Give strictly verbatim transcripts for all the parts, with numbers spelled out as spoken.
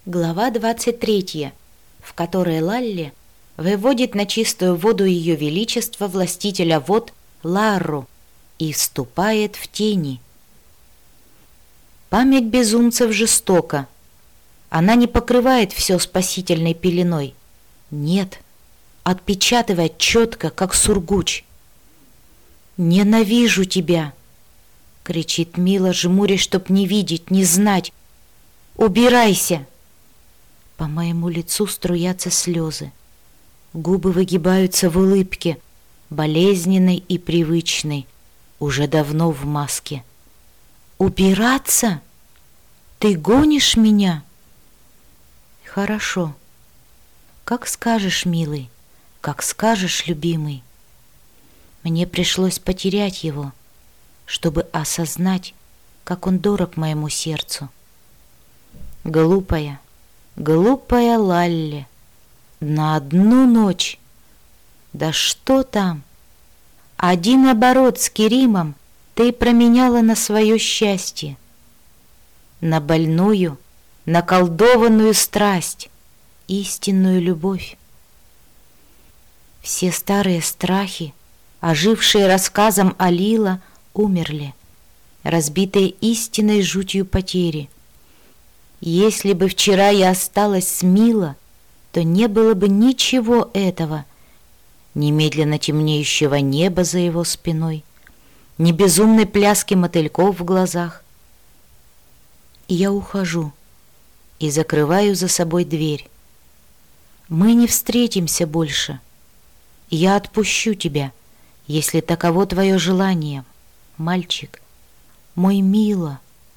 Глава двадцать третья, в которой Лалли выводит на чистую воду ее величество властителя вод Ларру и вступает в тени. Память безумцев жестока. Она не покрывает все спасительной пеленой. Нет, отпечатывает четко, как сургуч. «Ненавижу тебя!» — кричит Мила, жмурясь, чтоб не видеть, не знать. «Убирайся!» По моему лицу струятся слезы. Губы выгибаются в улыбке, болезненной и привычной, уже давно в маске. «Убираться? Ты гонишь меня?» «Хорошо. Как скажешь, милый, как скажешь, любимый». Мне пришлось потерять его, чтобы осознать, как он дорог моему сердцу. Глупая, глупая Лалли, на одну ночь. Да что там? Один оборот с Керимом ты променяла на свое счастье, на больную, наколдованную страсть, истинную любовь. Все старые страхи, ожившие рассказом о Лила, умерли, разбитые истинной жутью потери. Если бы вчера я осталась с Мила, то не было бы ничего этого, ни медленно темнеющего неба за его спиной, ни безумной пляски мотыльков в глазах. И я ухожу и закрываю за собой дверь. Мы не встретимся больше. Я отпущу тебя, если таково твое желание, мальчик, мой Мила.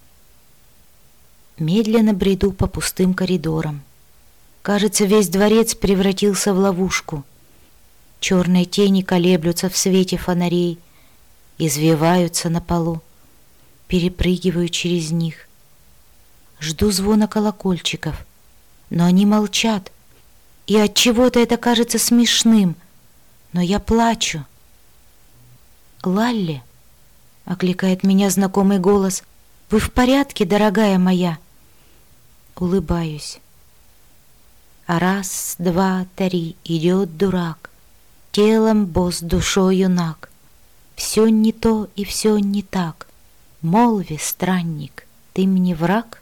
Медленно бреду по пустым коридорам. Кажется, весь дворец превратился в ловушку. Черные тени колеблются в свете фонарей, извиваются на полу, перепрыгиваю через них. Жду звона колокольчиков, но они молчат, и от чего-то это кажется смешным, но я плачу. «Лалли!» — окликает меня знакомый голос. «Вы в порядке, дорогая моя?» Улыбаюсь. А раз, два, три, идет дурак, телом босс, душой юнак. Все не то и все не так. Молви, странник, ты мне враг?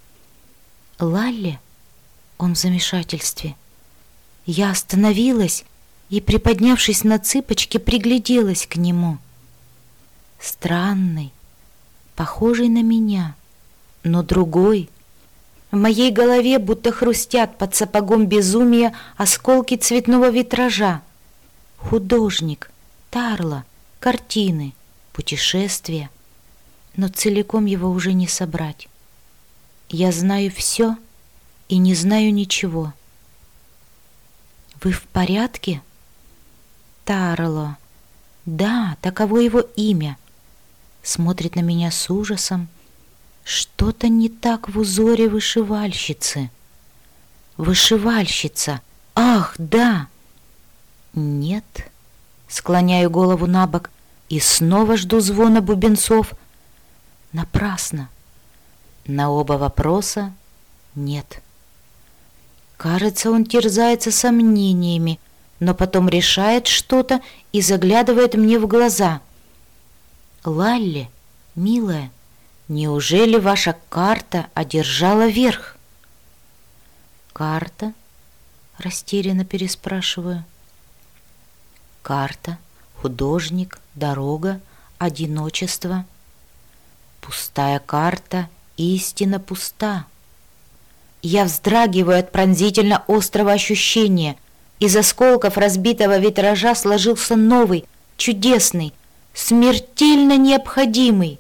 Лалли? Он в замешательстве. Я остановилась и, приподнявшись на цыпочки, пригляделась к нему. Странный, похожий на меня, но другой. В моей голове будто хрустят под сапогом безумия осколки цветного витража. Художник, Тарло, картины, путешествия. Но целиком его уже не собрать. Я знаю все и не знаю ничего. «Вы в порядке?» «Тарло». «Да, таково его имя». Смотрит на меня с ужасом. Что-то не так в узоре вышивальщицы. Вышивальщица. Ах, да. Нет. Склоняю голову на бок и снова жду звона бубенцов. Напрасно. На оба вопроса нет. Кажется, он терзается сомнениями, но потом решает что-то и заглядывает мне в глаза. «Лалли, милая, неужели ваша карта одержала верх?» «Карта?» — растерянно переспрашиваю. «Карта, художник, дорога, одиночество. Пустая карта, истинно пуста». Я вздрагиваю от пронзительно острого ощущения. Из осколков разбитого витража сложился новый, чудесный, смертельно необходимый.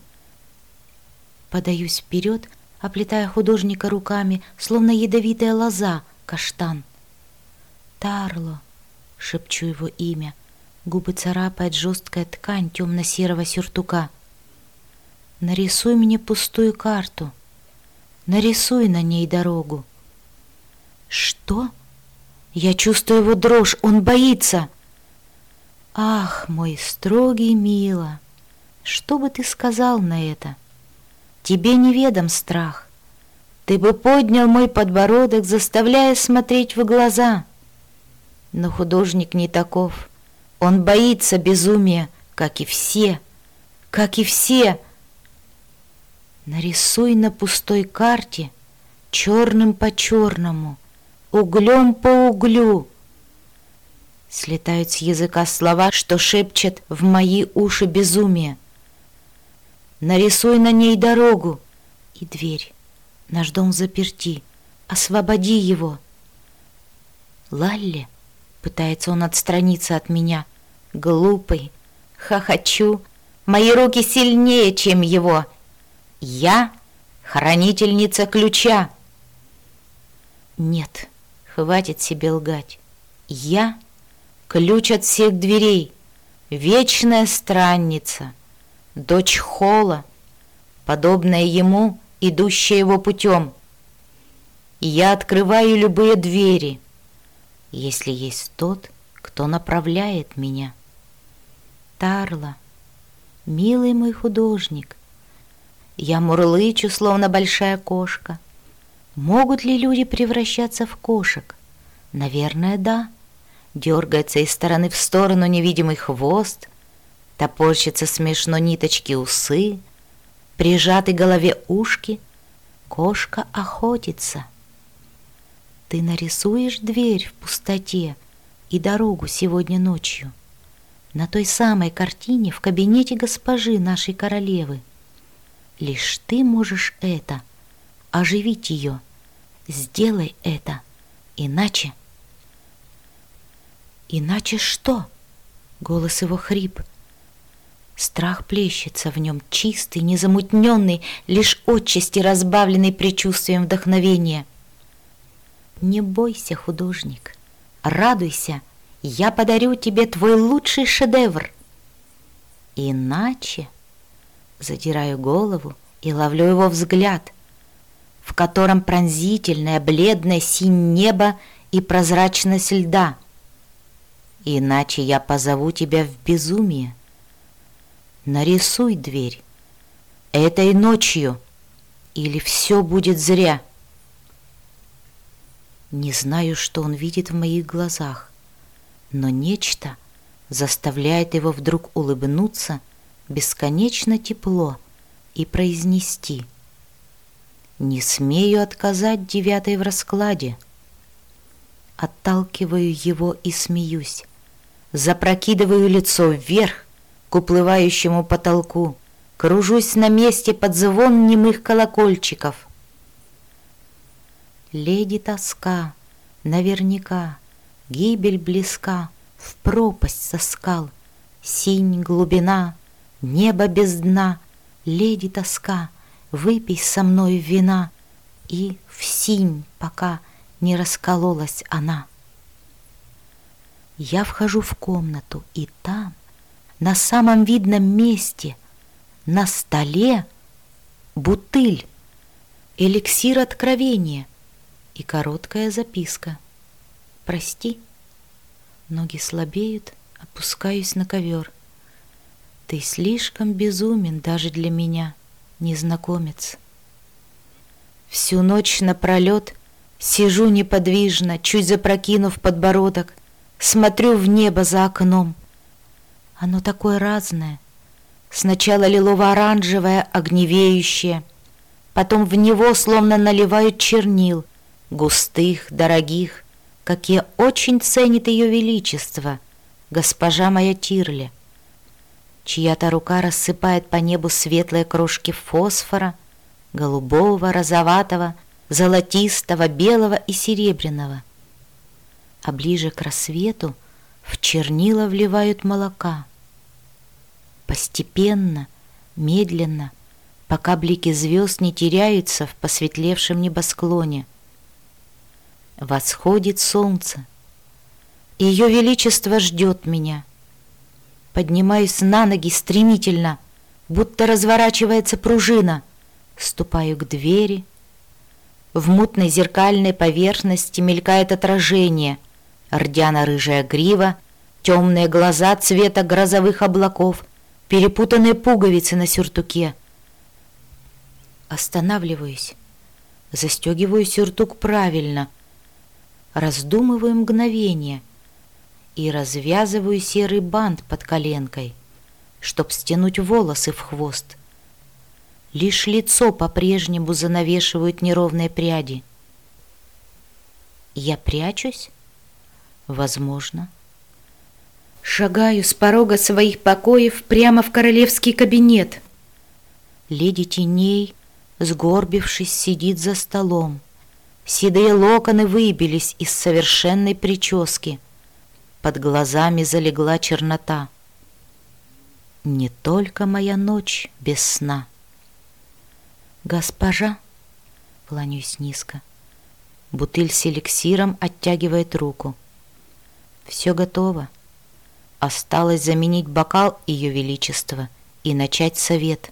Подаюсь вперед, оплетая художника руками, словно ядовитая лоза, каштан. «Тарло», — шепчу его имя, губы царапает жесткая ткань темно-серого сюртука. «Нарисуй мне пустую карту, нарисуй на ней дорогу». «Что?» Я чувствую его дрожь, он боится. «Ах, мой строгий Мила, что бы ты сказал на это? Тебе неведом страх. Ты бы поднял мой подбородок, заставляя смотреть в глаза. Но художник не таков. Он боится безумия, как и все, как и все. Нарисуй на пустой карте черным по черному, углем по углю. Слетают с языка слова, что шепчет в мои уши безумие. Нарисуй на ней дорогу и дверь. Наш дом заперти, освободи его. Лалли, пытается он отстраниться от меня. Глупый, хохочу. Мои руки сильнее, чем его. Я хранительница ключа. Нет, хватит себе лгать. Я ключ от всех дверей, вечная странница, дочь Холла, подобная ему, идущая его путем. Я открываю любые двери, если есть тот, кто направляет меня. Тарла, милый мой художник, я мурлычу, словно большая кошка. Могут ли люди превращаться в кошек? Наверное, да. Дергается из стороны в сторону невидимый хвост, топорщится смешно ниточки усы, прижаты голове ушки. Кошка охотится. Ты нарисуешь дверь в пустоте и дорогу сегодня ночью на той самой картине в кабинете госпожи нашей королевы. Лишь ты можешь это, оживить ее. Сделай это, иначе... Иначе что? Голос его хрип. Страх плещется в нем, чистый, незамутненный, лишь отчасти разбавленный предчувствием вдохновения. Не бойся, художник, радуйся, я подарю тебе твой лучший шедевр. Иначе... Задираю голову и ловлю его взгляд, в котором пронзительная бледная синь неба и прозрачность льда. Иначе я позову тебя в безумие. Нарисуй дверь этой ночью, или все будет зря. Не знаю, что он видит в моих глазах, но нечто заставляет его вдруг улыбнуться бесконечно тепло и произнести: «Не смею отказать девятой в раскладе». Отталкиваю его и смеюсь, запрокидываю лицо вверх к уплывающему потолку, кружусь на месте под звон немых колокольчиков. Леди тоска, наверняка, гибель близка, в пропасть со скал, синь глубина, небо без дна, леди тоска, выпей со мной вина, и в синь, пока не раскололась она. Я вхожу в комнату, и там, на самом видном месте, на столе, бутыль, эликсир откровения и короткая записка. Прости. Ноги слабеют, опускаюсь на ковер. Ты слишком безумен даже для меня, незнакомец. Всю ночь напролет сижу неподвижно, чуть запрокинув подбородок, смотрю в небо за окном. Оно такое разное. Сначала лилово-оранжевое, огневеющее, потом в него словно наливают чернил, густых, дорогих, какие очень ценит ее величество, госпожа моя Тирли. Чья-то рука рассыпает по небу светлые крошки фосфора, голубого, розоватого, золотистого, белого и серебряного. А ближе к рассвету в чернила вливают молока. Постепенно, медленно, пока блики звезд не теряются в посветлевшем небосклоне. Восходит солнце. Ее величество ждет меня. Поднимаюсь на ноги стремительно, будто разворачивается пружина. Ступаю к двери. В мутной зеркальной поверхности мелькает отражение. Рдяно-рыжая грива, темные глаза цвета грозовых облаков, перепутанные пуговицы на сюртуке. Останавливаюсь, застегиваю сюртук правильно, раздумываю мгновение и развязываю серый бант под коленкой, чтоб стянуть волосы в хвост. Лишь лицо по-прежнему занавешивают неровные пряди. Я прячусь? Возможно. Шагаю с порога своих покоев прямо в королевский кабинет. Леди теней, сгорбившись, сидит за столом. Седые локоны выбились из совершенной прически. Под глазами залегла чернота. Не только моя ночь без сна. «Госпожа», — кланяюсь низко, бутыль с эликсиром оттягивает руку. «Все готово. Осталось заменить бокал Ее Величества и начать совет».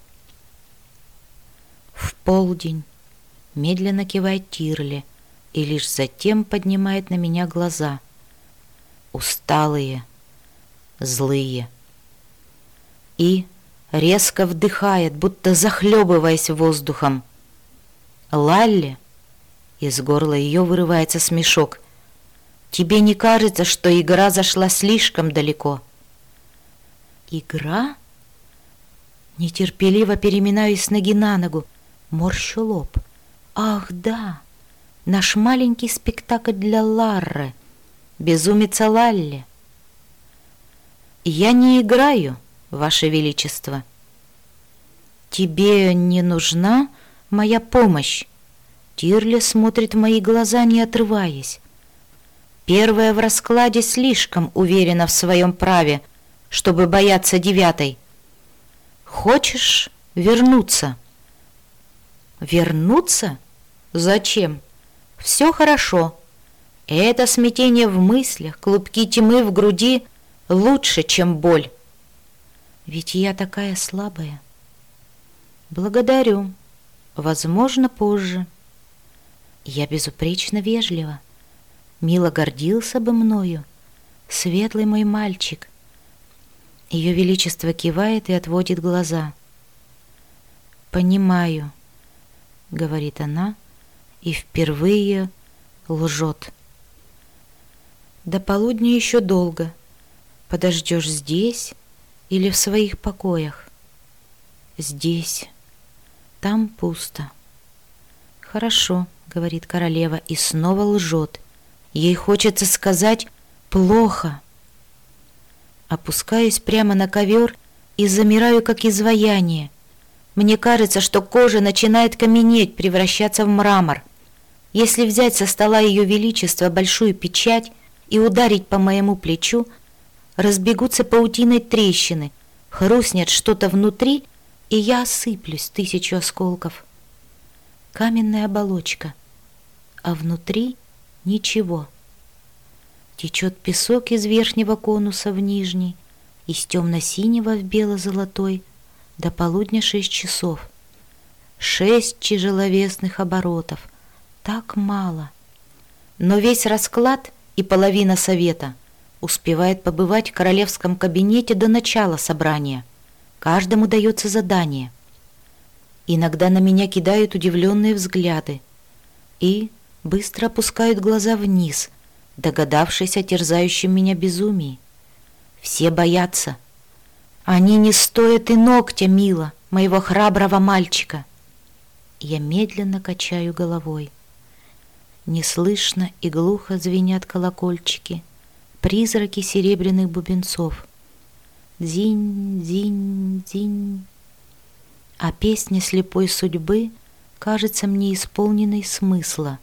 В полдень медленно кивает Тирли и лишь затем поднимает на меня глаза. Усталые, злые. И резко вдыхает, будто захлебываясь воздухом. «Лалли!» Из горла ее вырывается смешок. «Тебе не кажется, что игра зашла слишком далеко?» «Игра?» Нетерпеливо переминаюсь с ноги на ногу, морщу лоб. «Ах, да! Наш маленький спектакль для Ларры, безумица Лалли!» «Я не играю, Ваше Величество». «Тебе не нужна моя помощь?» Тирли смотрит в мои глаза, не отрываясь. Первая в раскладе слишком уверена в своем праве, чтобы бояться девятой. «Хочешь вернуться?» «Вернуться? Зачем? Все хорошо. Это смятение в мыслях, клубки тьмы в груди лучше, чем боль. Ведь я такая слабая». «Благодарю. Возможно, позже». Я безупречно вежлива. Мило гордился бы мною, светлый мой мальчик. Ее Величество кивает и отводит глаза. «Понимаю», — говорит она, и впервые лжет. «До полудня еще долго. Подождешь здесь или в своих покоях?» «Здесь. Там пусто». «Хорошо», — говорит королева, и снова лжет. Ей хочется сказать «плохо». Опускаюсь прямо на ковер и замираю, как изваяние. Мне кажется, что кожа начинает каменеть, превращаться в мрамор. Если взять со стола Ее Величества большую печать и ударить по моему плечу, разбегутся паутиной трещины, хрустнет что-то внутри, и я осыплюсь тысячу осколков. Каменная оболочка, а внутри ничего. Течет песок из верхнего конуса в нижний, из темно-синего в бело-золотой, до полудня шесть часов. Шесть тяжеловесных оборотов. Так мало. Но весь расклад и половина совета успевает побывать в королевском кабинете до начала собрания. Каждому дается задание. Иногда на меня кидают удивленные взгляды и быстро опускают глаза вниз, догадавшись о терзающем меня безумии. Все боятся. Они не стоят и ногтя, мило, моего храброго мальчика. Я медленно качаю головой. Неслышно и глухо звенят колокольчики, призраки серебряных бубенцов. Дзинь, дзинь, дзинь. А песня слепой судьбы кажется мне исполненной смысла.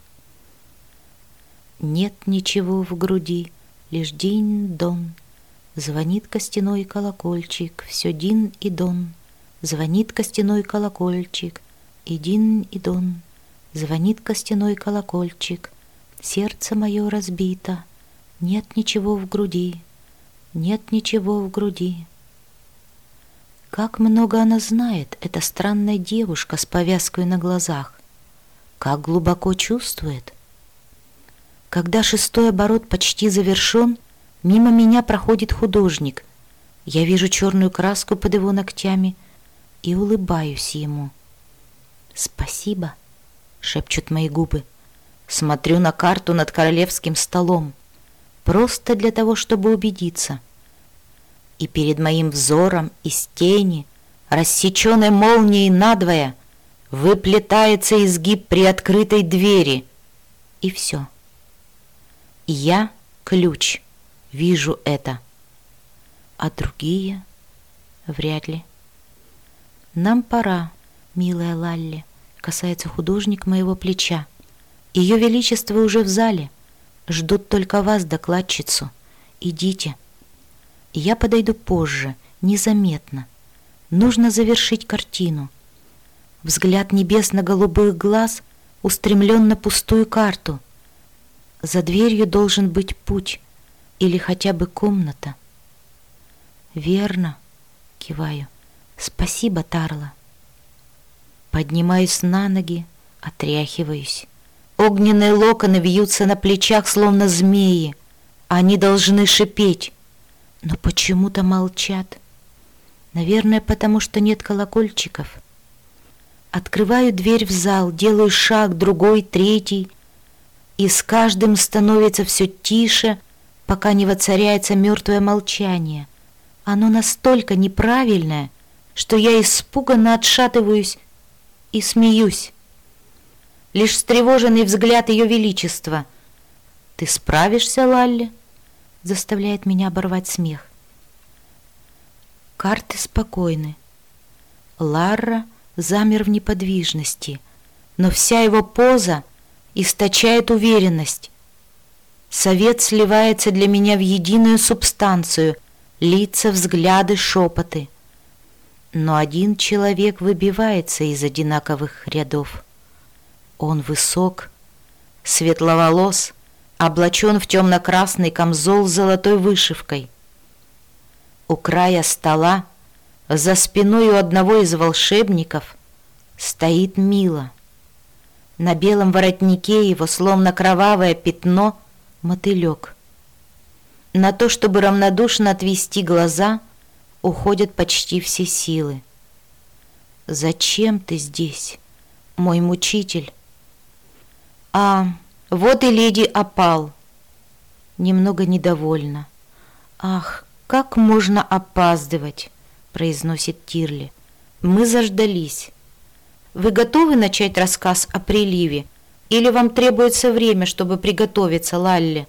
Нет ничего в груди, лишь динь-дон. Звонит костяной колокольчик, все дин и дон. Звонит костяной колокольчик, и дин и дон. Звонит костяной колокольчик, сердце мое разбито. Нет ничего в груди, нет ничего в груди. Как много она знает, эта странная девушка с повязкой на глазах. Как глубоко чувствует. Когда шестой оборот почти завершен, мимо меня проходит художник. Я вижу черную краску под его ногтями и улыбаюсь ему. «Спасибо», шепчут мои губы. Смотрю на карту над королевским столом, просто для того, чтобы убедиться. И перед моим взором из тени, рассеченной молнией надвое, выплетается изгиб приоткрытой двери. И все. Я ключ, вижу это. А другие вряд ли. Нам пора, милая Лалли, касается художник моего плеча. Ее величество уже в зале. Ждут только вас, докладчицу. Идите. Я подойду позже, незаметно. Нужно завершить картину. Взгляд небесно-голубых глаз устремлен на пустую карту. За дверью должен быть путь или хотя бы комната. Верно, киваю. Спасибо, Тарла. Поднимаюсь на ноги, отряхиваюсь. Огненные локоны вьются на плечах, словно змеи. Они должны шипеть, но почему-то молчат. Наверное, потому что нет колокольчиков. Открываю дверь в зал, делаю шаг, другой, третий, и с каждым становится все тише, пока не воцаряется мертвое молчание. Оно настолько неправильное, что я испуганно отшатываюсь и смеюсь. Лишь встревоженный взгляд Ее Величества. «Ты справишься, Лалли?» заставляет меня оборвать смех. Карты спокойны. Ларра замер в неподвижности, но вся его поза источает уверенность. Совет сливается для меня в единую субстанцию, лица, взгляды, шепоты. Но один человек выбивается из одинаковых рядов. Он высок, светловолос, облачен в темно-красный камзол с золотой вышивкой. У края стола, за спиной у одного из волшебников, стоит Мила. На белом воротнике его, словно кровавое пятно, мотылек. На то, чтобы равнодушно отвести глаза, уходят почти все силы. «Зачем ты здесь, мой мучитель?» «А, вот и леди Опал». Немного недовольна. «Ах, как можно опаздывать?» — произносит Тирли. «Мы заждались. Вы готовы начать рассказ о приливе? Или вам требуется время, чтобы приготовиться, Лалли?»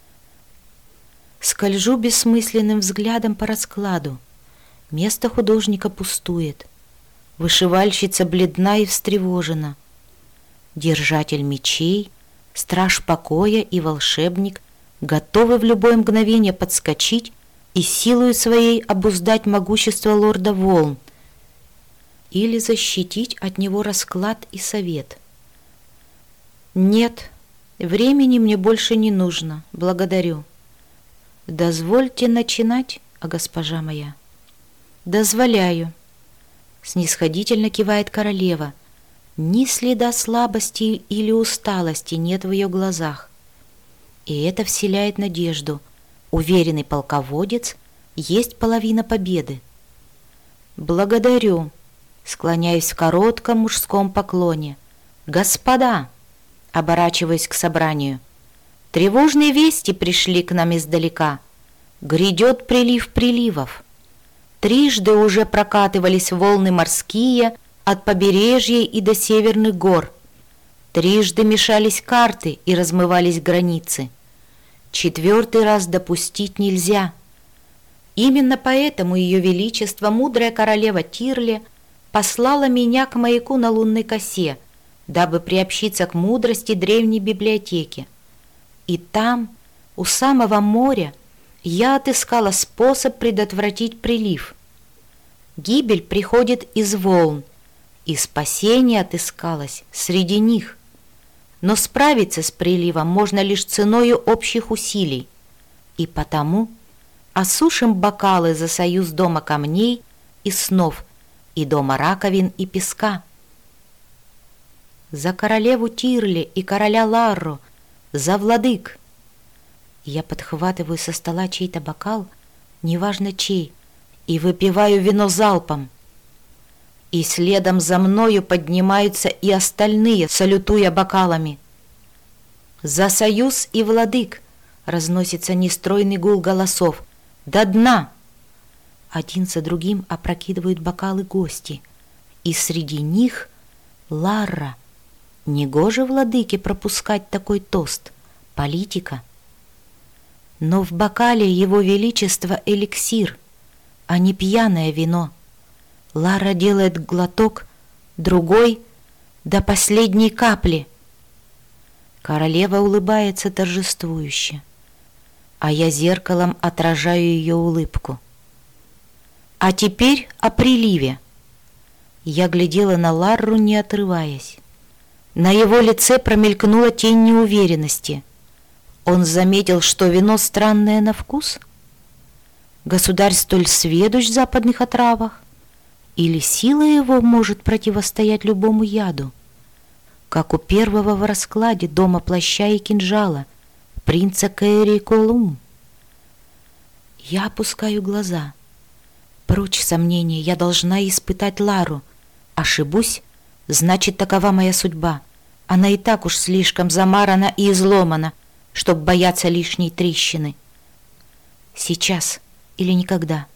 Скольжу бессмысленным взглядом по раскладу. Место художника пустует. Вышивальщица бледна и встревожена. Держатель мечей, страж покоя и волшебник готовы в любое мгновение подскочить и силою своей обуздать могущество лорда волн или защитить от него расклад и совет. «Нет, времени мне больше не нужно, благодарю». «Дозвольте начинать, а госпожа моя». «Дозволяю», — снисходительно кивает королева. Ни следа слабости или усталости нет в ее глазах. И это вселяет надежду. Уверенный полководец есть половина победы. «Благодарю», — склоняюсь в коротком мужском поклоне. «Господа», — оборачиваясь к собранию, — «тревожные вести пришли к нам издалека. Грядет прилив приливов. Трижды уже прокатывались волны морские от побережья и до северных гор. Трижды мешались карты и размывались границы. Четвертый раз допустить нельзя. Именно поэтому Ее Величество, мудрая королева Тирли, послала меня к маяку на лунной косе, дабы приобщиться к мудрости древней библиотеки. И там, у самого моря, я отыскала способ предотвратить прилив. Гибель приходит из волн, и спасение отыскалось среди них. Но справиться с приливом можно лишь ценою общих усилий. И потому осушим бокалы за союз дома камней и снов, и дома раковин и песка. За королеву Тирли и короля Ларру, за владык. Я подхватываю со стола чей-то бокал, неважно чей, и выпиваю вино залпом. и следом за мною поднимаются и остальные, салютуя бокалами. «За союз и владык!» — разносится нестройный гул голосов. «До дна!» Один за другим опрокидывают бокалы гости, и среди них Ларра. Негоже владыке пропускать такой тост. Политика. Но в бокале его величества эликсир, а не пьяное вино. Ларра делает глоток, другой, до последней капли. Королева улыбается торжествующе, а я зеркалом отражаю ее улыбку. А теперь о приливе. Я глядела на Ларру, не отрываясь. На его лице промелькнула тень неуверенности. Он заметил, что вино странное на вкус? Государь столь сведущ в западных отравах? Или сила его может противостоять любому яду? Как у первого в раскладе дома плаща и кинжала, принца Кэри Колум. Я опускаю глаза. Прочь сомнения, я должна испытать Лару. Ошибусь, значит, такова моя судьба. Она и так уж слишком замарана и изломана, чтоб бояться лишней трещины. Сейчас или никогда.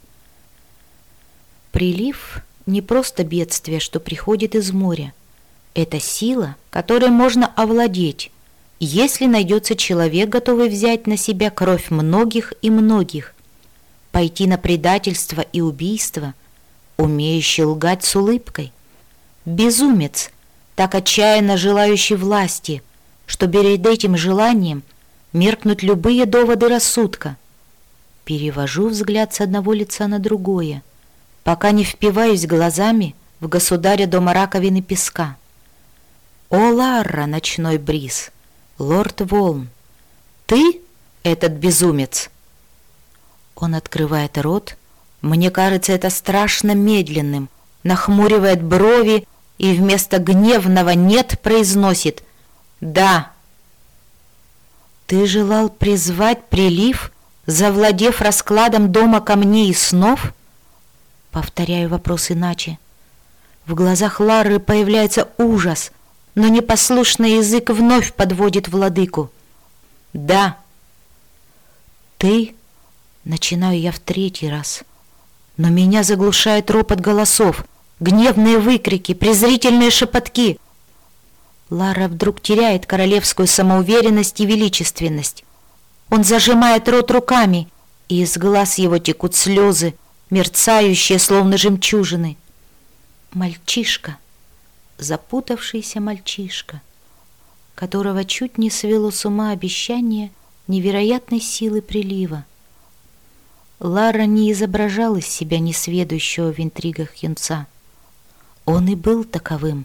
Прилив — не просто бедствие, что приходит из моря. Это сила, которой можно овладеть, если найдется человек, готовый взять на себя кровь многих и многих, пойти на предательство и убийство, умеющий лгать с улыбкой. Безумец, так отчаянно желающий власти, что перед этим желанием меркнут любые доводы рассудка. Перевожу взгляд с одного лица на другое, пока не впиваюсь глазами в государя дома раковины песка. О, Ларра, ночной бриз, лорд волн, ты этот безумец? Он открывает рот, мне кажется это страшно медленным, нахмуривает брови и вместо гневного «нет» произносит «да». Ты желал призвать прилив, завладев раскладом дома камней и снов? Повторяю вопрос иначе. В глазах Лары появляется ужас, но непослушный язык вновь подводит владыку. Да. Ты? Начинаю я в третий раз. Но меня заглушает ропот голосов, гневные выкрики, презрительные шепотки. Лара вдруг теряет королевскую самоуверенность и величественность. Он зажимает рот руками, и из глаз его текут слезы, мерцающие, словно жемчужины. Мальчишка, запутавшийся мальчишка, которого чуть не свело с ума обещание невероятной силы прилива. Лара не изображал из себя несведущего в интригах юнца. Он и был таковым.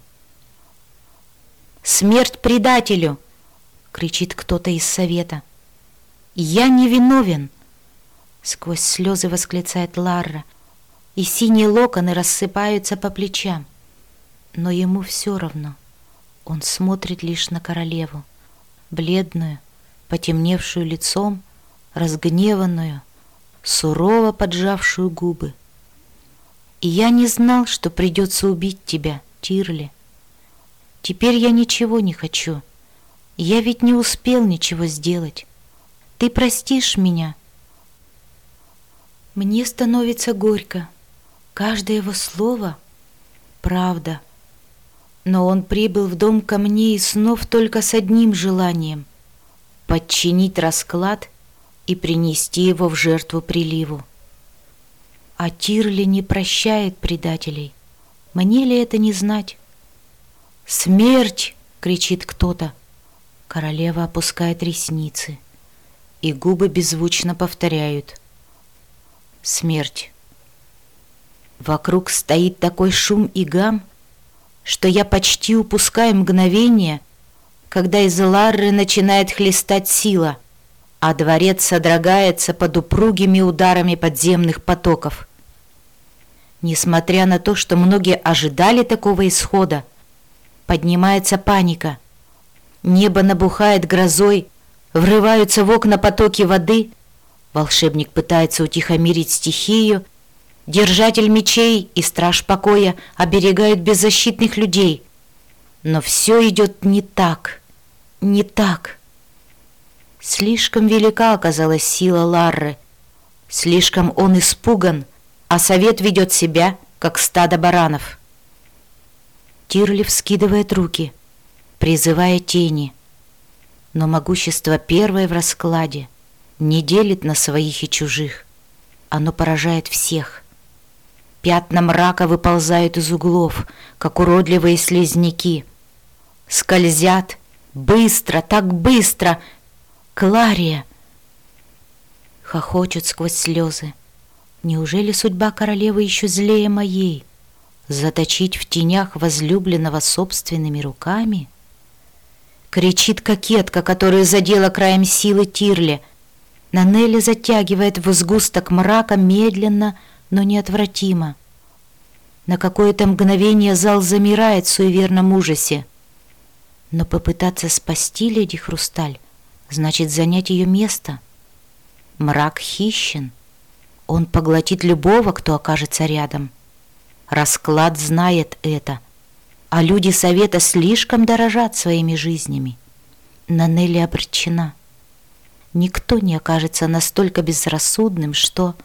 «Смерть предателю!» — кричит кто-то из совета. «Я не виновен!» — сквозь слезы восклицает Ларра, и синие локоны рассыпаются по плечам. Но ему все равно. Он смотрит лишь на королеву, бледную, потемневшую лицом, разгневанную, сурово поджавшую губы. «И я не знал, что придется убить тебя, Тирли. Теперь я ничего не хочу. Я ведь не успел ничего сделать. Ты простишь меня?» Мне становится горько. Каждое его слово — правда. Но он прибыл в дом камней и снов только с одним желанием — подчинить расклад и принести его в жертву приливу. А Тирли не прощает предателей. Мне ли это не знать? «Смерть!» — кричит кто-то. Королева опускает ресницы, и губы беззвучно повторяют «Смерть». Вокруг стоит такой шум и гам, что я почти упускаю мгновение, когда из Ларры начинает хлестать сила, а дворец содрогается под упругими ударами подземных потоков. Несмотря на то, что многие ожидали такого исхода, поднимается паника. Небо набухает грозой, врываются в окна потоки воды. Волшебник пытается утихомирить стихию, Держатель мечей и страж покоя оберегают беззащитных людей. Но все идет не так, не так. Слишком велика оказалась сила Ларры. Слишком он испуган, а совет ведет себя, как стадо баранов. Тирли вскидывает руки, призывая тени. Но могущество первое в раскладе не делит на своих и чужих. Оно поражает всех. Пятна мрака выползают из углов, как уродливые слизняки. Скользят быстро, так быстро. Клария! Хохочут сквозь слезы. Неужели судьба королевы еще злее моей? Заточить в тенях возлюбленного собственными руками? Кричит кокетка, которую задела краем силы Тирли. Нанелли затягивает в сгусток мрака медленно, но неотвратимо. На какое-то мгновение зал замирает в суеверном ужасе. Но попытаться спасти леди Хрусталь значит занять ее место. Мрак хищен. Он поглотит любого, кто окажется рядом. Расклад знает это, а люди совета слишком дорожат своими жизнями. Нанелли обречена. Никто не окажется настолько безрассудным, что...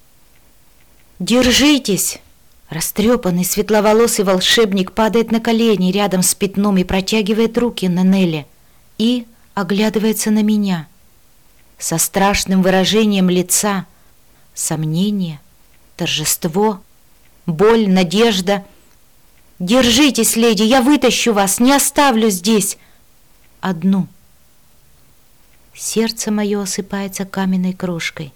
«Держитесь!» Растрепанный светловолосый волшебник падает на колени рядом с пятном и протягивает руки Нанелли и оглядывается на меня со страшным выражением лица. Сомнение, торжество, боль, надежда. «Держитесь, леди, я вытащу вас, не оставлю здесь одну». Сердце мое осыпается каменной крошкой.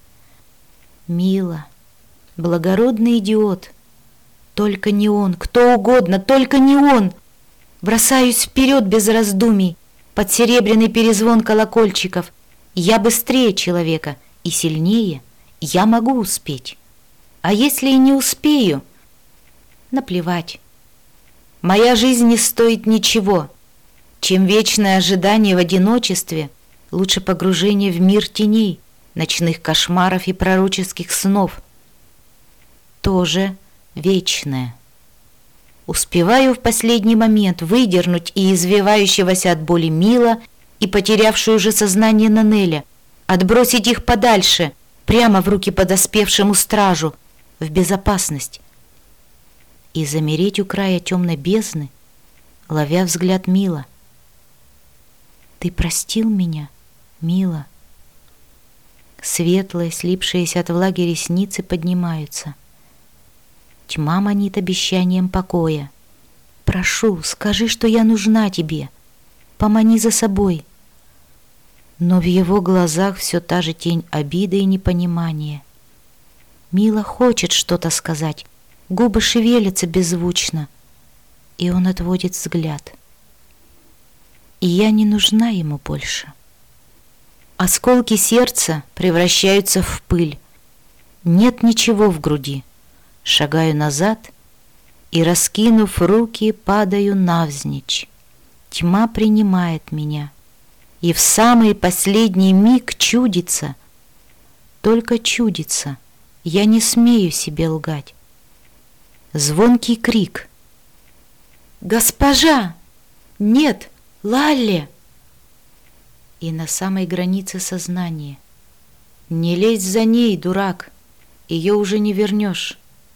Мило, благородный идиот. Только не он, кто угодно, только не он. Бросаюсь вперед без раздумий, под серебряный перезвон колокольчиков. Я быстрее человека и сильнее, я могу успеть. А если и не успею, наплевать. Моя жизнь не стоит ничего. Чем вечное ожидание в одиночестве, лучше погружение в мир теней, ночных кошмаров и пророческих снов. Тоже вечное. Успеваю в последний момент выдернуть и извивающегося от боли Мила и потерявшую уже сознание Нанеля, отбросить их подальше, прямо в руки подоспевшему стражу, в безопасность, и замереть у края темной бездны, ловя взгляд Мила. «Ты простил меня, Мила?» Светлые, слипшиеся от влаги ресницы поднимаются. Тьма манит обещанием покоя. «Прошу, скажи, что я нужна тебе. Помани за собой». Но в его глазах все та же тень обиды и непонимания. Мила хочет что-то сказать, губы шевелятся беззвучно, и он отводит взгляд. И я не нужна ему больше. Осколки сердца превращаются в пыль. Нет ничего в груди. Шагаю назад и, раскинув руки, падаю навзничь. Тьма принимает меня, и в самый последний миг чудится, только чудится, я не смею себе лгать. Звонкий крик. «Госпожа! Нет, Лалли!» И на самой границе сознания. «Не лезь за ней, дурак, ее уже не вернешь».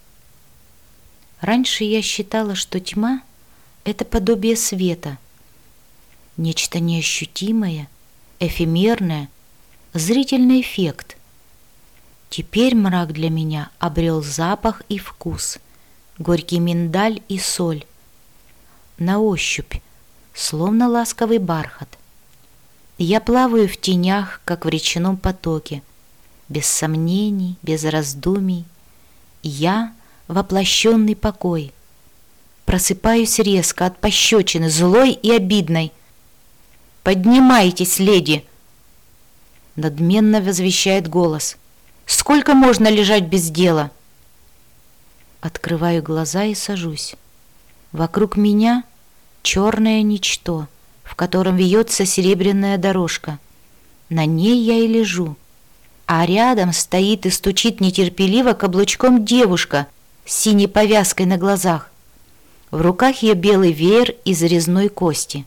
Раньше я считала, что тьма — это подобие света, нечто неощутимое, эфемерное, зрительный эффект. Теперь мрак для меня обрел запах и вкус, горький миндаль и соль. На ощупь, словно ласковый бархат. Я плаваю в тенях, как в речном потоке, без сомнений, без раздумий. Я — воплощенный покой. Просыпаюсь резко от пощечины, злой и обидной. «Поднимайтесь, леди!» Надменно возвещает голос. «Сколько можно лежать без дела?» Открываю глаза и сажусь. Вокруг меня черное ничто, в котором вьется серебряная дорожка. На ней я и лежу. а рядом стоит и стучит нетерпеливо каблучком девушка с синей повязкой на глазах. В руках ее белый веер из резной кости.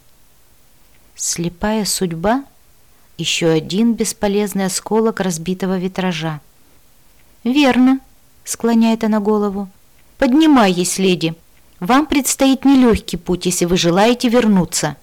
Слепая судьба — еще один бесполезный осколок разбитого витража. «Верно», — склоняет она голову. «Поднимайтесь, леди. Вам предстоит нелегкий путь, если вы желаете вернуться».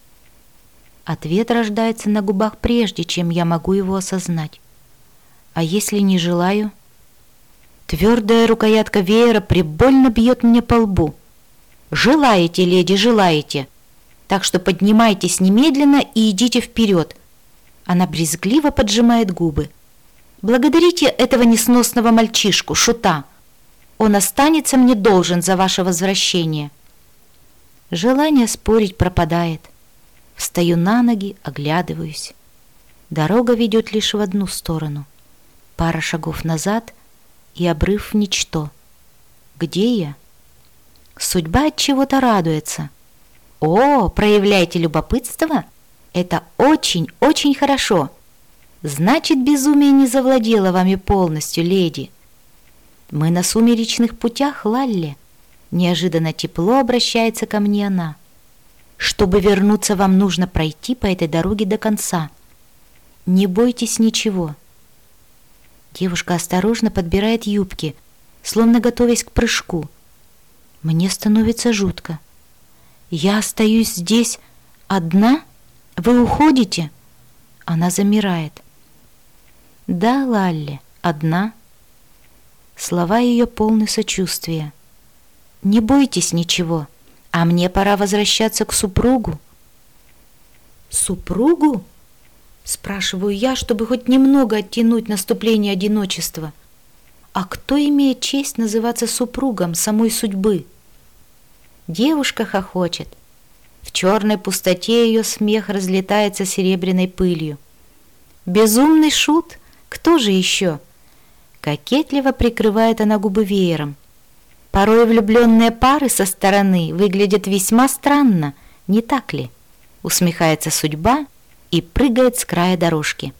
Ответ рождается на губах прежде, чем я могу его осознать. А если не желаю? Твердая рукоятка веера прибольно бьет мне по лбу. «Желаете, леди, желаете. Так что поднимайтесь немедленно и идите вперед». Она брезгливо поджимает губы. «Благодарите этого несносного мальчишку, шута. Он останется мне должен за ваше возвращение». Желание спорить пропадает. Встаю на ноги, оглядываюсь. Дорога ведет лишь в одну сторону. Пара шагов назад и обрыв в ничто. Где я? Судьба от чего-то радуется. «О, проявляете любопытство? Это очень-очень хорошо. Значит, безумие не завладело вами полностью, леди. Мы на сумеречных путях, Лалли». Неожиданно тепло обращается ко мне она. «Чтобы вернуться, вам нужно пройти по этой дороге до конца. Не бойтесь ничего». Девушка осторожно подбирает юбки, словно готовясь к прыжку. Мне становится жутко. «Я остаюсь здесь одна? Вы уходите?» Она замирает. «Да, Лалли, одна». Слова ее полны сочувствия. «Не бойтесь ничего, а мне пора возвращаться к супругу». «Супругу?» Спрашиваю я, чтобы хоть немного оттянуть наступление одиночества. А кто имеет честь называться супругом самой судьбы? Девушка хохочет. В черной пустоте ее смех разлетается серебряной пылью. «Безумный шут? Кто же еще?» Кокетливо прикрывает она губы веером. «Порой влюбленные пары со стороны выглядят весьма странно, не так ли?» Усмехается судьба и прыгает с края дорожки.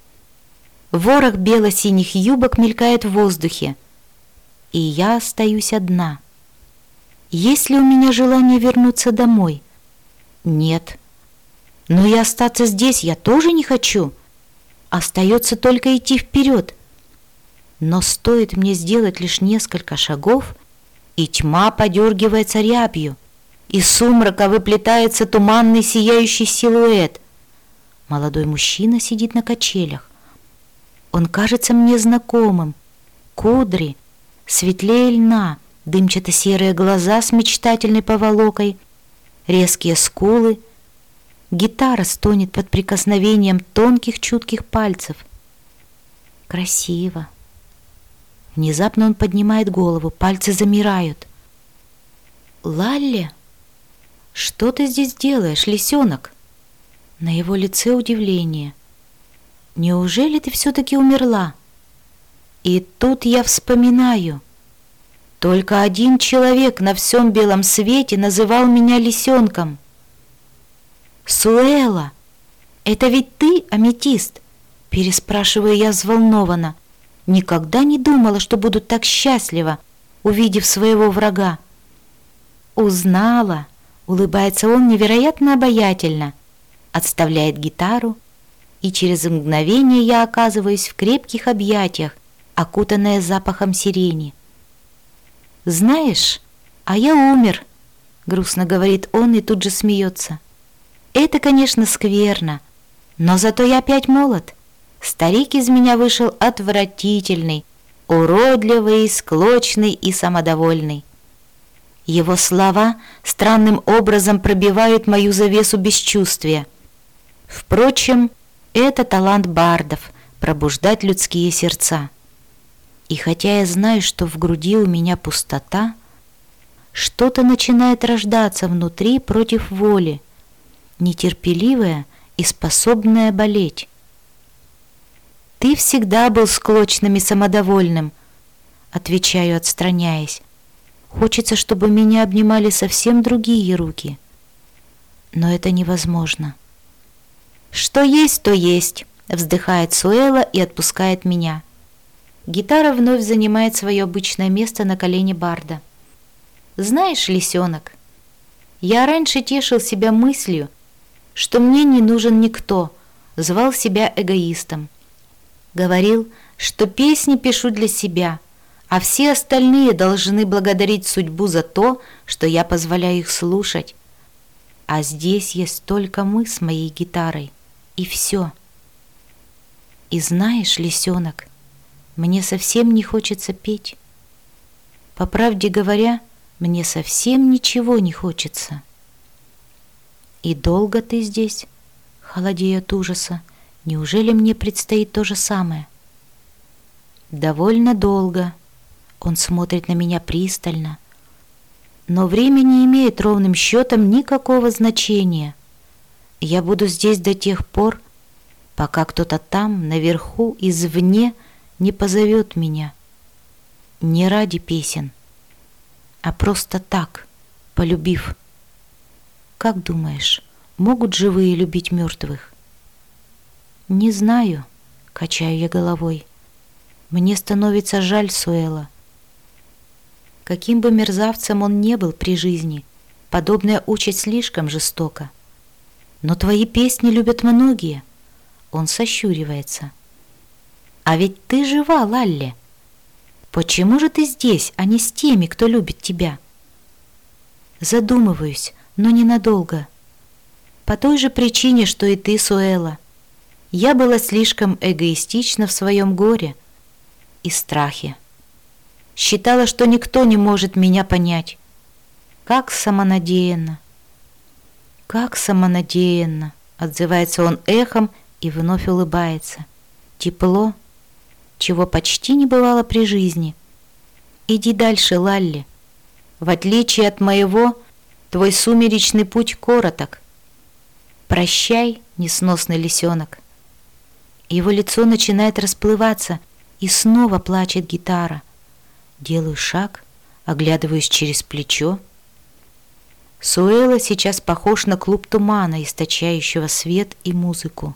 Ворох бело-синих юбок мелькает в воздухе, и я остаюсь одна. Есть ли у меня желание вернуться домой? Нет. Но и остаться здесь я тоже не хочу. Остается только идти вперед. Но стоит мне сделать лишь несколько шагов, и тьма подергивается рябью, из сумрака выплетается туманный сияющий силуэт. Молодой мужчина сидит на качелях. Он кажется мне знакомым. Кудри, светлее льна, дымчато-серые глаза с мечтательной поволокой, резкие скулы. Гитара стонет под прикосновением тонких чутких пальцев. Красиво. Внезапно он поднимает голову, пальцы замирают. «Лалли, что ты здесь делаешь, лисенок?» На его лице удивление. «Неужели ты все-таки умерла?» И тут я вспоминаю. Только один человек на всем белом свете называл меня лисенком. «Суэла, это ведь ты, аметист?» Переспрашиваю я взволнованно. Никогда не думала, что буду так счастлива, увидев своего врага. «Узнала», — улыбается он невероятно обаятельно, отставляет гитару, и через мгновение я оказываюсь в крепких объятиях, окутанная запахом сирени. «Знаешь, а я умер», — грустно говорит он и тут же смеется. «Это, конечно, скверно, но зато я опять молод. Старик из меня вышел отвратительный, уродливый, склочный и самодовольный». Его слова странным образом пробивают мою завесу бесчувствия. Впрочем, это талант бардов — пробуждать людские сердца. И хотя я знаю, что в груди у меня пустота, что-то начинает рождаться внутри против воли, нетерпеливое и способное болеть. «Ты всегда был склочным и самодовольным», — отвечаю, отстраняясь. Хочется, чтобы меня обнимали совсем другие руки. Но это невозможно. «Что есть, то есть. Вздыхает Суэла и отпускает меня. Гитара вновь занимает свое обычное место на колене барда. Знаешь, лисенок, я раньше тешил себя мыслью, что мне не нужен никто, звал себя эгоистом. Говорил, что песни пишу для себя, а все остальные должны благодарить судьбу за то, что я позволяю их слушать. А здесь есть только мы с моей гитарой, и все. И знаешь, лисенок, мне совсем не хочется петь. По правде говоря, мне совсем ничего не хочется. И долго ты здесь? Холодею от ужаса. Неужели мне предстоит то же самое? Довольно долго. Он смотрит на меня пристально. Но время не имеет ровным счетом никакого значения. Я буду здесь до тех пор, пока кто-то там, наверху, извне, не позовет меня. Не ради песен, а просто так, полюбив. Как думаешь, могут живые любить мертвых? Не знаю, качаю я головой. Мне становится жаль Суэла. Каким бы мерзавцем он не был при жизни, подобная участь слишком жестока. Но твои песни любят многие. Он сощуривается. А ведь ты жива, Лалли. Почему же ты здесь, а не с теми, кто любит тебя? Задумываюсь, но ненадолго. По той же причине, что и ты, Суэла. Я была слишком эгоистична в своем горе и страхе. Считала, что никто не может меня понять. Как самонадеянно. Как самонадеянно, отзывается он эхом и вновь улыбается. Тепло, чего почти не бывало при жизни. Иди дальше, Лалли. В отличие от моего, твой сумеречный путь короток. Прощай, несносный лисенок. Его лицо начинает расплываться, и снова плачет гитара. Делаю шаг, оглядываюсь через плечо. Суэла сейчас похож на клуб тумана, источающего свет и музыку.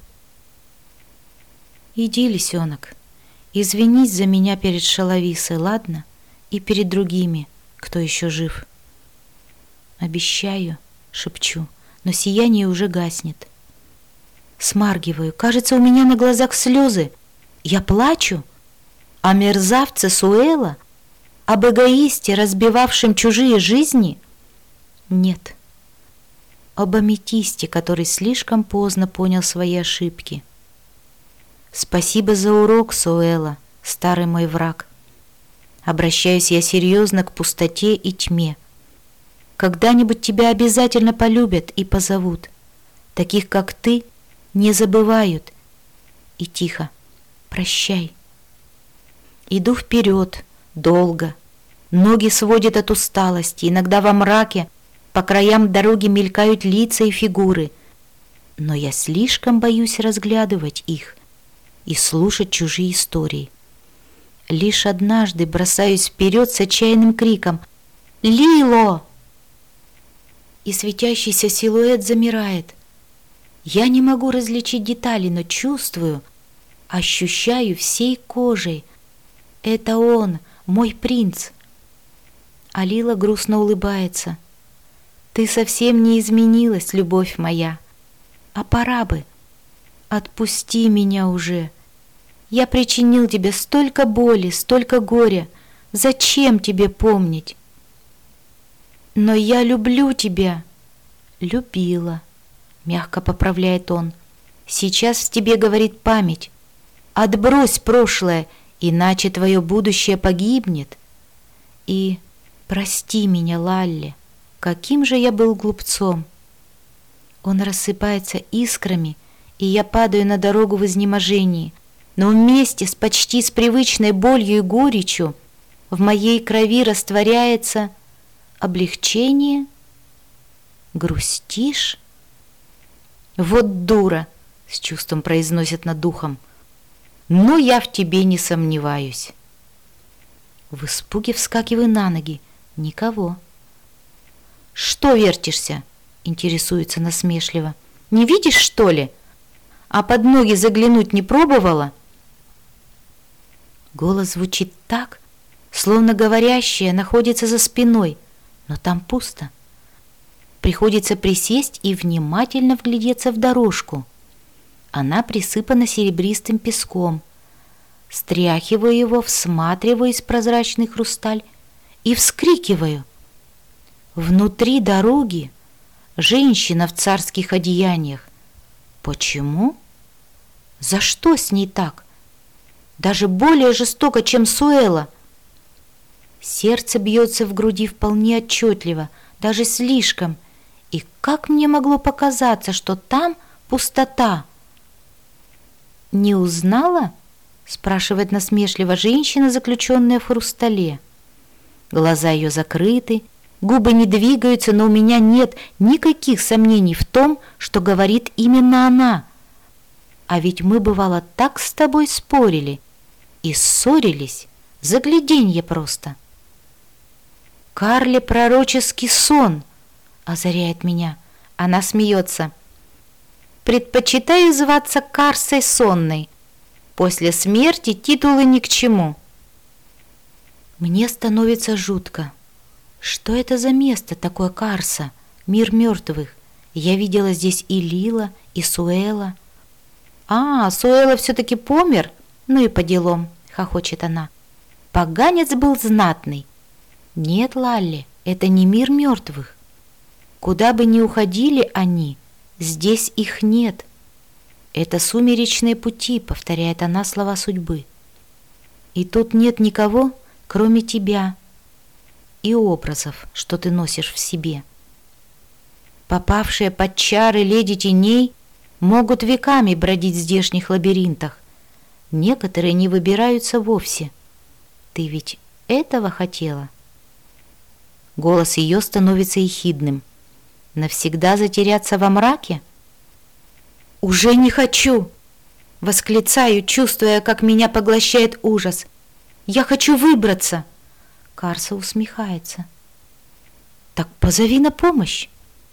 Иди, лисенок, извинись за меня перед Шалависой, ладно? И перед другими, кто еще жив. Обещаю, шепчу, но сияние уже гаснет. Смаргиваю, кажется, у меня на глазах слезы. Я плачу о мерзавце Суэла, об эгоисте, разбивавшем чужие жизни? Нет. Об аметисте, который слишком поздно понял свои ошибки. Спасибо за урок, Суэла, старый мой враг. Обращаюсь я серьезно к пустоте и тьме. Когда-нибудь тебя обязательно полюбят и позовут. Таких, как ты, не забывают. И тихо. Прощай. Иду вперед, долго. Ноги сводят от усталости. Иногда во мраке по краям дороги мелькают лица и фигуры. Но я слишком боюсь разглядывать их и слушать чужие истории. Лишь однажды бросаюсь вперед с отчаянным криком «Лило!» И светящийся силуэт замирает. Я не могу различить детали, но чувствую, ощущаю всей кожей. Это он, мой принц. А Лила грустно улыбается. Ты совсем не изменилась, любовь моя. А пора бы. Отпусти меня уже. Я причинил тебе столько боли, столько горя. Зачем тебе помнить? Но я люблю тебя. Любила, мягко поправляет он. Сейчас в тебе говорит память. Отбрось прошлое, иначе твое будущее погибнет. И прости меня, Лалли, каким же я был глупцом. Он рассыпается искрами, и я падаю на дорогу в изнеможении. Но вместе с почти с привычной болью и горечью в моей крови растворяется облегчение. Грустишь? Вот дура, с чувством произносит над духом. Но я в тебе не сомневаюсь. В испуге вскакиваю на ноги. Никого. Что вертишься? Интересуется насмешливо. Не видишь, что ли? а под ноги заглянуть не пробовала?» Голос звучит так, словно говорящая находится за спиной, но там пусто. Приходится присесть и внимательно вглядеться в дорожку. Она присыпана серебристым песком. Стряхиваю его, всматриваясь в прозрачный хрусталь и вскрикиваю. Внутри дороги женщина в царских одеяниях. Почему? За что с ней так? Даже более жестоко, чем Суэла. Сердце бьется в груди вполне отчетливо, даже слишком. И как мне могло показаться, что там пустота? «Не узнала?» — спрашивает насмешливо женщина, заключенная в хрустале. Глаза ее закрыты, губы не двигаются, но у меня нет никаких сомнений в том, что говорит именно она. А ведь мы, бывало, так с тобой спорили и ссорились, загляденье просто. «Карле пророческий сон!» — озаряет меня. Она смеется. «Предпочитаю зваться Карсой Сонной. После смерти титулы ни к чему». Мне становится жутко. Что это за место такое, Карса? Мир мертвых. Я видела здесь и Лила, и Суэла. «А, Суэла все-таки помер? Ну и по делам», — хохочет она. «Поганец был знатный». «Нет, Лалли, это не мир мертвых. Куда бы ни уходили они, здесь их нет. Это сумеречные пути», — повторяет она слова судьбы. «И тут нет никого, кроме тебя и образов, что ты носишь в себе. Попавшие под чары леди теней могут веками бродить в здешних лабиринтах. Некоторые не выбираются вовсе. Ты ведь этого хотела?» Голос ее становится ехидным. «Навсегда затеряться во мраке?» «Уже не хочу!» — восклицаю, чувствуя, как меня поглощает ужас. «Я хочу выбраться!» Карса усмехается. «Так позови на помощь!»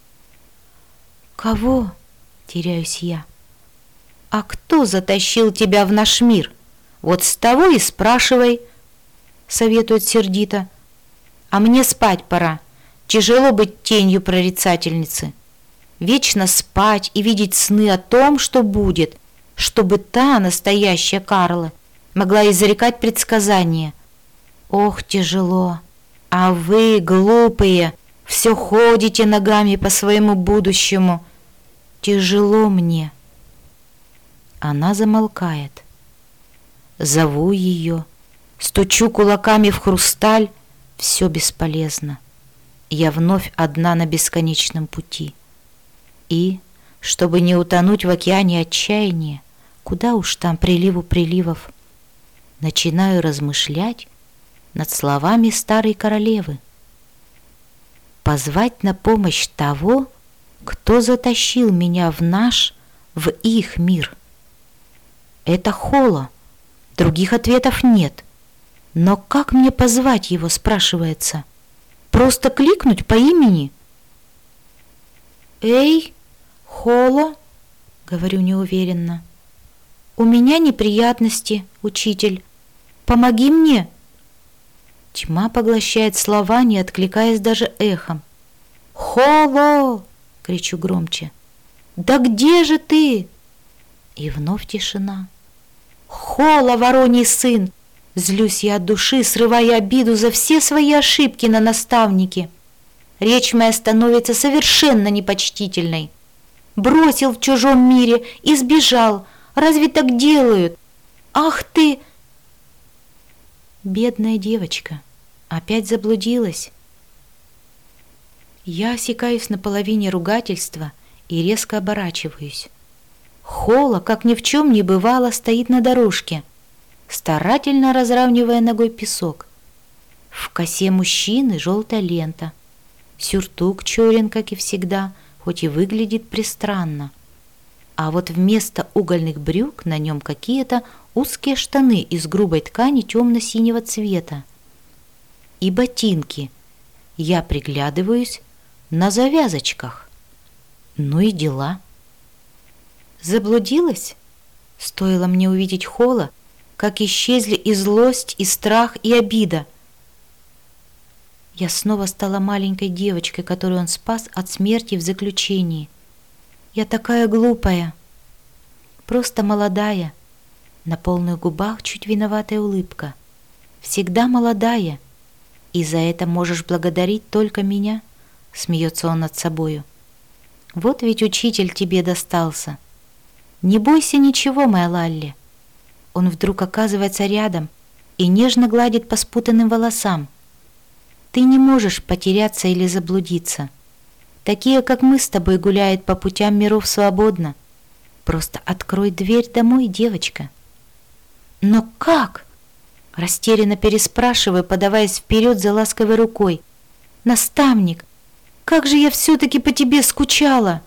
«Кого?» — теряюсь я. «А кто затащил тебя в наш мир? Вот с того и спрашивай!» — советует сердито. «А мне спать пора. Тяжело быть тенью прорицательницы. Вечно спать и видеть сны о том, что будет, чтобы та, настоящая Карла, могла изрекать предсказания. Ох, тяжело! А вы, глупые, все ходите ногами по своему будущему. Тяжело мне». Она замолкает. Зову ее, стучу кулаками в хрусталь. Все бесполезно. Я вновь одна на бесконечном пути. И, чтобы не утонуть в океане отчаяния, куда уж там приливу приливов, начинаю размышлять над словами старой королевы. Позвать на помощь того, кто затащил меня в наш, в их мир. Это Холо. Других ответов нет. Но как мне позвать его, спрашивается? Просто кликнуть по имени? «Эй, Холо», — говорю неуверенно, — «у меня неприятности, учитель. Помоги мне». Тьма поглощает слова, не откликаясь даже эхом. «Холо!» — кричу громче. «Да где же ты?» И вновь тишина. «Холо, вороний сын!» Злюсь я от души, срывая обиду за все свои ошибки на наставнике. Речь моя становится совершенно непочтительной. Бросил в чужом мире и сбежал. Разве так делают? Ах ты! Бедная девочка опять заблудилась. Я осекаюсь на половине ругательства и резко оборачиваюсь. Холо, как ни в чем не бывало, стоит на дорожке, старательно разравнивая ногой песок. В косе мужчины желтая лента. Сюртук черен, как и всегда, хоть и выглядит пристранно. А вот вместо угольных брюк на нем какие-то узкие штаны из грубой ткани темно-синего цвета. И ботинки. Я приглядываюсь на завязочках. Ну и дела. Заблудилась? Стоило мне увидеть Холла, как исчезли и злость, и страх, и обида. Я снова стала маленькой девочкой, которую он спас от смерти в заключении. Я такая глупая, просто молодая, на полных губах чуть виноватая улыбка. Всегда молодая, и за это можешь благодарить только меня, смеется он над собою. Вот ведь учитель тебе достался. Не бойся ничего, моя Лалли. Он вдруг оказывается рядом и нежно гладит по спутанным волосам. Ты не можешь потеряться или заблудиться. Такие, как мы с тобой, гуляют по путям миров свободно. Просто открой дверь домой, девочка. Но как? Растерянно переспрашиваю, подаваясь вперед за ласковой рукой. Наставник, как же я все-таки по тебе скучала!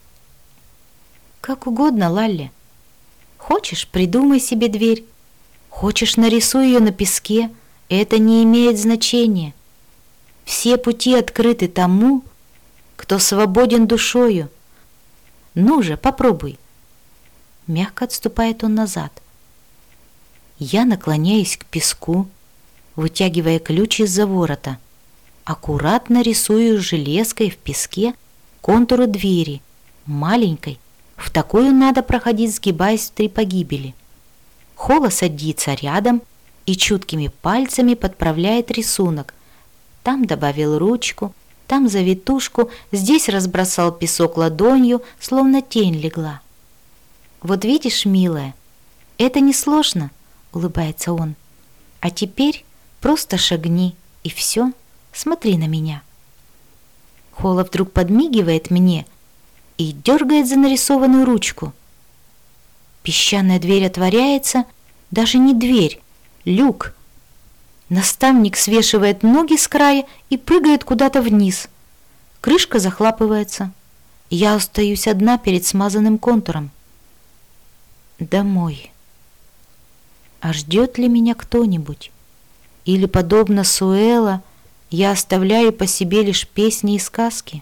Как угодно, Лалли. Хочешь, придумай себе дверь. Хочешь, нарисуй ее на песке. Это не имеет значения. Все пути открыты тому, кто свободен душою. Ну же, попробуй. Мягко отступает он назад. Я наклоняюсь к песку, вытягивая ключ из-за ворота. Аккуратно рисую железкой в песке контуры двери, маленькой. В такую надо проходить, сгибаясь в три погибели. Холла садится рядом и чуткими пальцами подправляет рисунок. Там добавил ручку, там завитушку, здесь разбросал песок ладонью, словно тень легла. «Вот видишь, милая, это несложно», — улыбается он. «А теперь просто шагни, и все, смотри на меня». Холла вдруг подмигивает мне и дергает за нарисованную ручку. Песчаная дверь отворяется, даже не дверь, люк. Наставник свешивает ноги с края и прыгает куда-то вниз. Крышка захлапывается. Я остаюсь одна перед смазанным контуром. Домой. А ждет ли меня кто-нибудь? Или, подобно Суэлла, я оставляю по себе лишь песни и сказки?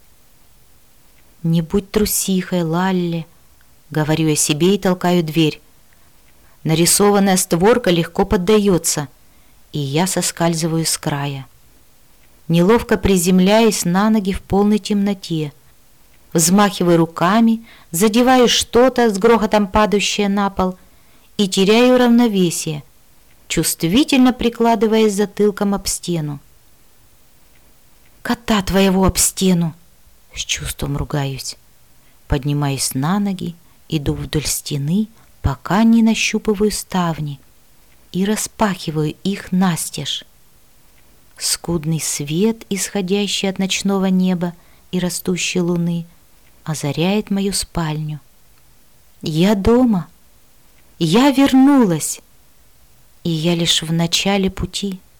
«Не будь трусихой, Лалли», — говорю я себе и толкаю дверь. Нарисованная створка легко поддается, и я соскальзываю с края. Неловко приземляясь на ноги в полной темноте, взмахиваю руками, задеваю что-то с грохотом падающее на пол и теряю равновесие, чувствительно прикладываясь затылком об стену. «Кота твоего об стену!» — с чувством ругаюсь. Поднимаюсь на ноги, иду вдоль стены, пока не нащупываю ставни, и распахиваю их настежь. Скудный свет, исходящий от ночного неба и растущей луны, озаряет мою спальню. Я дома, я вернулась, и я лишь в начале пути.